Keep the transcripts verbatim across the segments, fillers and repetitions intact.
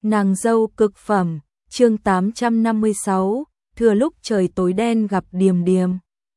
Nàng dâu cực phẩm, chương tám trăm năm mươi sáu, thừa lúc trời tối đen gặp Điềm Điềm.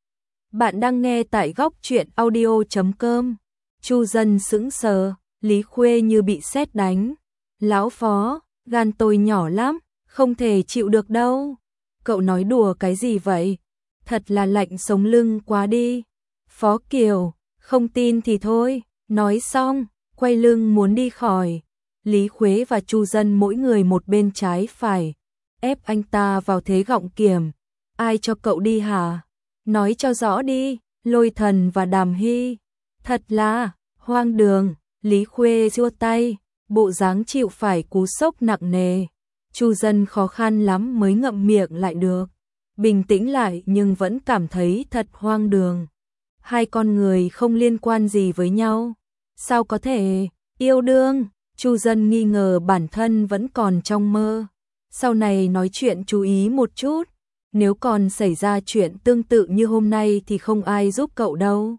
Bạn đang nghe tại góc truyện audio chấm com. Chu Dân sững sờ, Lý Khuê như bị sét đánh. Lão Phó, gan tôi nhỏ lắm, không thể chịu được đâu. Cậu nói đùa cái gì vậy? Thật là lạnh sống lưng quá đi. Phó Kiều, không tin thì thôi, nói xong, quay lưng muốn đi khỏi. Lý Khuê và Chu Dân mỗi người một bên trái phải, ép anh ta vào thế gọng kiềm. Ai cho cậu đi hả? Nói cho rõ đi, Lôi Thần và Đàm Hy. Thật là, hoang đường, Lý Khuê giơ tay, bộ dáng chịu phải cú sốc nặng nề. Chu Dân khó khăn lắm mới ngậm miệng lại được. Bình tĩnh lại nhưng vẫn cảm thấy thật hoang đường. Hai con người không liên quan gì với nhau. Sao có thể yêu đương? Chu Dân nghi ngờ bản thân vẫn còn trong mơ. Sau này nói chuyện chú ý một chút. Nếu còn xảy ra chuyện tương tự như hôm nay thì không ai giúp cậu đâu.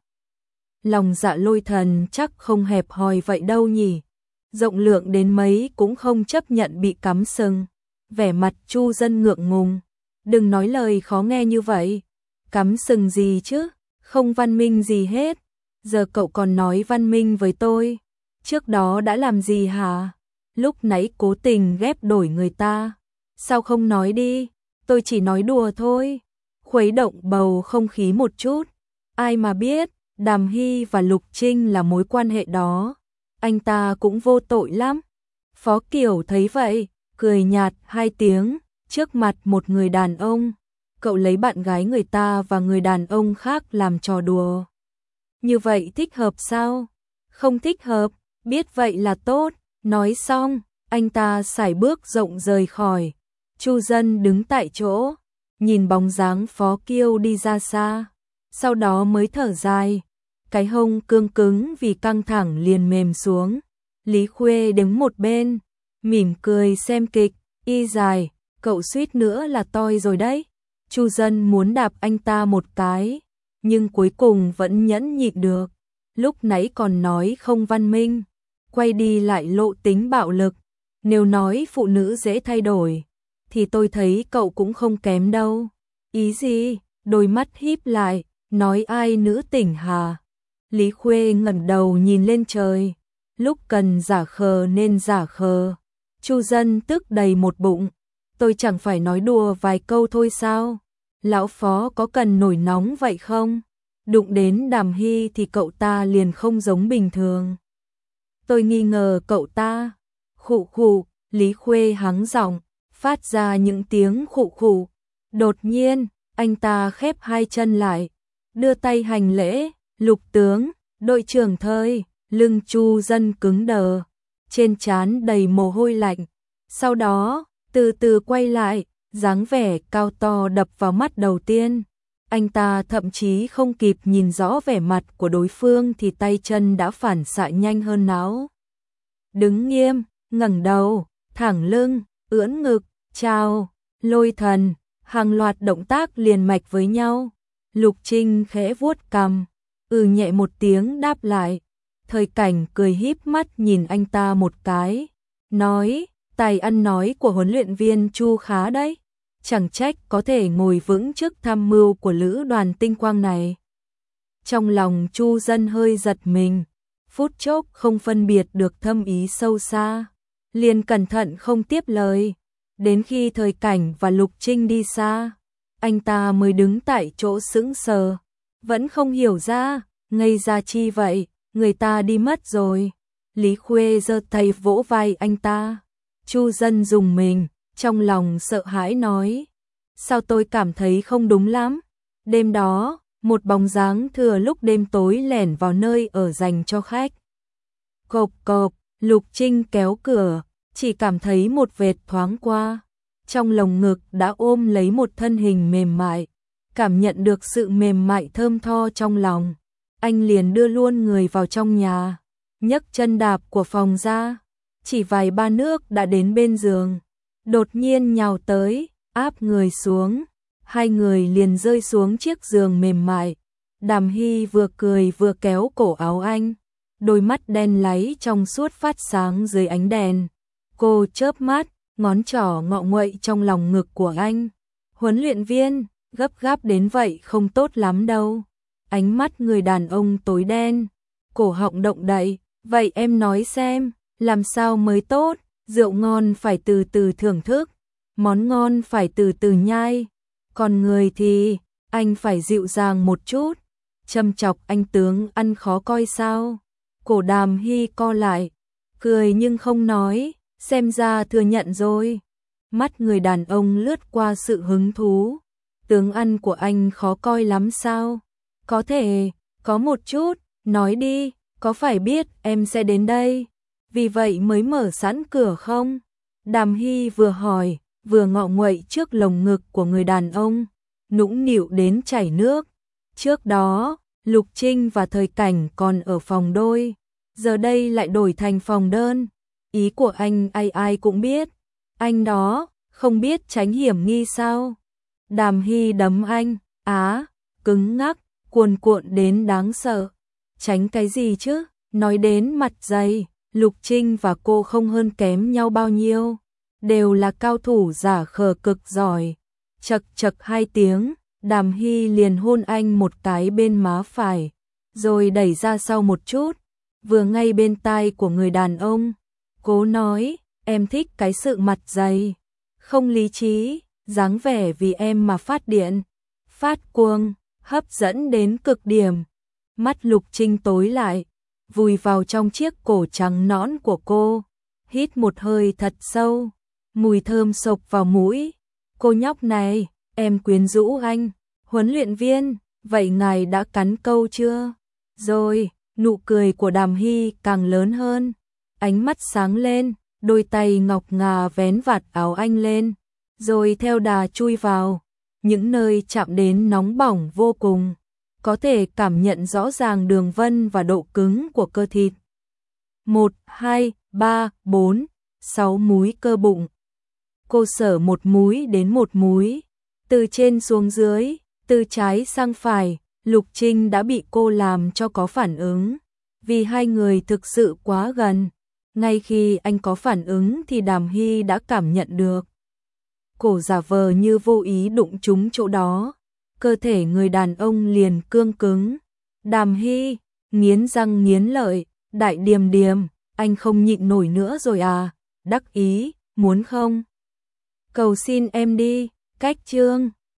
Lòng dạ Lôi Thần chắc không hẹp hòi vậy đâu nhỉ. Rộng lượng đến mấy cũng không chấp nhận bị cắm sừng. Vẻ mặt Chu Dân ngượng ngùng. Đừng nói lời khó nghe như vậy. Cắm sừng gì chứ? Không văn minh gì hết. Giờ cậu còn nói văn minh với tôi. Trước đó đã làm gì hả? Lúc nãy cố tình ghép đổi người ta. Sao không nói đi? Tôi chỉ nói đùa thôi. Khuấy động bầu không khí một chút. Ai mà biết, Đàm Hy và Lục Trinh là mối quan hệ đó. Anh ta cũng vô tội lắm. Phó Kiều thấy vậy, cười nhạt hai tiếng, trước mặt một người đàn ông. Cậu lấy bạn gái người ta và người đàn ông khác làm trò đùa. Như vậy thích hợp sao? Không thích hợp, biết vậy là tốt. Nói xong, anh ta sải bước rộng rời khỏi. Chu Dân đứng tại chỗ, nhìn bóng dáng Phó Kiều đi ra xa. Sau đó mới thở dài. Cái hông cương cứng vì căng thẳng liền mềm xuống. Lý Khuê đứng một bên, mỉm cười xem kịch. Y dài, cậu suýt nữa là toi rồi đấy. Chu Dân muốn đạp anh ta một cái, nhưng cuối cùng vẫn nhẫn nhịn được. Lúc nãy còn nói không văn minh, quay đi lại lộ tính bạo lực. Nếu nói phụ nữ dễ thay đổi, thì tôi thấy cậu cũng không kém đâu. Ý gì? Đôi mắt híp lại, nói ai nữ tỉnh hả? Lý Khuê ngẩng đầu nhìn lên trời. Lúc cần giả khờ nên giả khờ. Chu Dân tức đầy một bụng. Tôi chẳng phải nói đùa vài câu thôi sao? Lão Phó có cần nổi nóng vậy không? Đụng đến Đàm Hy thì cậu ta liền không giống bình thường. Tôi nghi ngờ cậu ta. Khụ khụ, Lý Khuê hắng giọng, phát ra những tiếng khụ khụ. Đột nhiên, anh ta khép hai chân lại, đưa tay hành lễ. Lục tướng, đội trưởng Thời. Lưng Chu Dân cứng đờ, trên trán đầy mồ hôi lạnh. Sau đó, từ từ quay lại, dáng vẻ cao to đập vào mắt đầu tiên. Anh ta thậm chí không kịp nhìn rõ vẻ mặt của đối phương thì tay chân đã phản xạ nhanh hơn não. Đứng nghiêm, ngẩng đầu, thẳng lưng, ưỡn ngực, chào, Lôi Thần, hàng loạt động tác liền mạch với nhau. Lục Trinh khẽ vuốt cằm, ừ nhẹ một tiếng đáp lại. Thời Cảnh cười híp mắt nhìn anh ta một cái, nói, tài ăn nói của huấn luyện viên Chu khá đấy, chẳng trách có thể ngồi vững trước tham mưu của lữ đoàn tinh quang này. Trong lòng Chu Dân hơi giật mình, phút chốc không phân biệt được thâm ý sâu xa, liền cẩn thận không tiếp lời. Đến khi Thời Cảnh và Lục Trinh đi xa, anh ta mới đứng tại chỗ sững sờ, vẫn không hiểu ra, ngây ra chi vậy. Người ta đi mất rồi. Lý Khuê giơ tay vỗ vai anh ta. Chu Dân rùng mình, trong lòng sợ hãi nói. Sao tôi cảm thấy không đúng lắm? Đêm đó, một bóng dáng thừa lúc đêm tối lẻn vào nơi ở dành cho khách. Cộp cộp, Lục Trinh kéo cửa, chỉ cảm thấy một vệt thoáng qua. Trong lồng ngực đã ôm lấy một thân hình mềm mại. Cảm nhận được sự mềm mại thơm tho trong lòng. Anh liền đưa luôn người vào trong nhà, nhấc chân đạp của phòng ra, chỉ vài ba nước đã đến bên giường, đột nhiên nhào tới, áp người xuống, hai người liền rơi xuống chiếc giường mềm mại. Đàm Hy vừa cười vừa kéo cổ áo anh, đôi mắt đen láy trong suốt phát sáng dưới ánh đèn. Cô chớp mắt, ngón trỏ ngọ nguậy trong lòng ngực của anh. Huấn luyện viên, gấp gáp đến vậy không tốt lắm đâu. Ánh mắt người đàn ông tối đen, cổ họng động đậy, vậy em nói xem, làm sao mới tốt, rượu ngon phải từ từ thưởng thức, món ngon phải từ từ nhai, còn người thì, anh phải dịu dàng một chút, châm chọc anh tướng ăn khó coi sao. Cổ Đàm Hy co lại, cười nhưng không nói, xem ra thừa nhận rồi. Mắt người đàn ông lướt qua sự hứng thú, tướng ăn của anh khó coi lắm sao? Có thể, có một chút, nói đi, có phải biết em sẽ đến đây, vì vậy mới mở sẵn cửa không? Đàm Hy vừa hỏi, vừa ngọ nguậy trước lồng ngực của người đàn ông, nũng nịu đến chảy nước. Trước đó, Lục Trinh và Thời Cảnh còn ở phòng đôi, giờ đây lại đổi thành phòng đơn. Ý của anh ai ai cũng biết, anh đó, không biết tránh hiểm nghi sao? Đàm Hy đấm anh, á, cứng ngắc, cuồn cuộn đến đáng sợ. Tránh cái gì chứ, nói đến mặt dày, Lục Trinh và cô không hơn kém nhau bao nhiêu, đều là cao thủ giả khờ cực giỏi. Chật chật hai tiếng, Đàm Hy liền hôn anh một cái bên má phải, rồi đẩy ra sau một chút, vừa ngay bên tai của người đàn ông. Cố nói, em thích cái sự mặt dày, không lý trí, dáng vẻ vì em mà phát điện, phát cuồng, hấp dẫn đến cực điểm. Mắt Lục Trinh tối lại, vùi vào trong chiếc cổ trắng nõn của cô, hít một hơi thật sâu, mùi thơm sộc vào mũi. Cô nhóc này, em quyến rũ anh. Huấn luyện viên, vậy ngài đã cắn câu chưa? Rồi, nụ cười của Đàm Hy càng lớn hơn, ánh mắt sáng lên, đôi tay ngọc ngà vén vạt áo anh lên, rồi theo đà chui vào, những nơi chạm đến nóng bỏng vô cùng, có thể cảm nhận rõ ràng đường vân và độ cứng của cơ thịt. Một, hai, ba, bốn, sáu múi cơ bụng. Cô sở một múi đến một múi, từ trên xuống dưới, từ trái sang phải, Lục Trinh đã bị cô làm cho có phản ứng, vì hai người thực sự quá gần. Ngay khi anh có phản ứng thì Đàm Hy đã cảm nhận được. Cổ giả vờ như vô ý đụng trúng chỗ đó, cơ thể người đàn ông liền cương cứng. Đàm Hy, nghiến răng nghiến lợi, đại điềm điềm, anh không nhịn nổi nữa rồi à, đắc ý, muốn không? Cầu xin em đi, cách chương.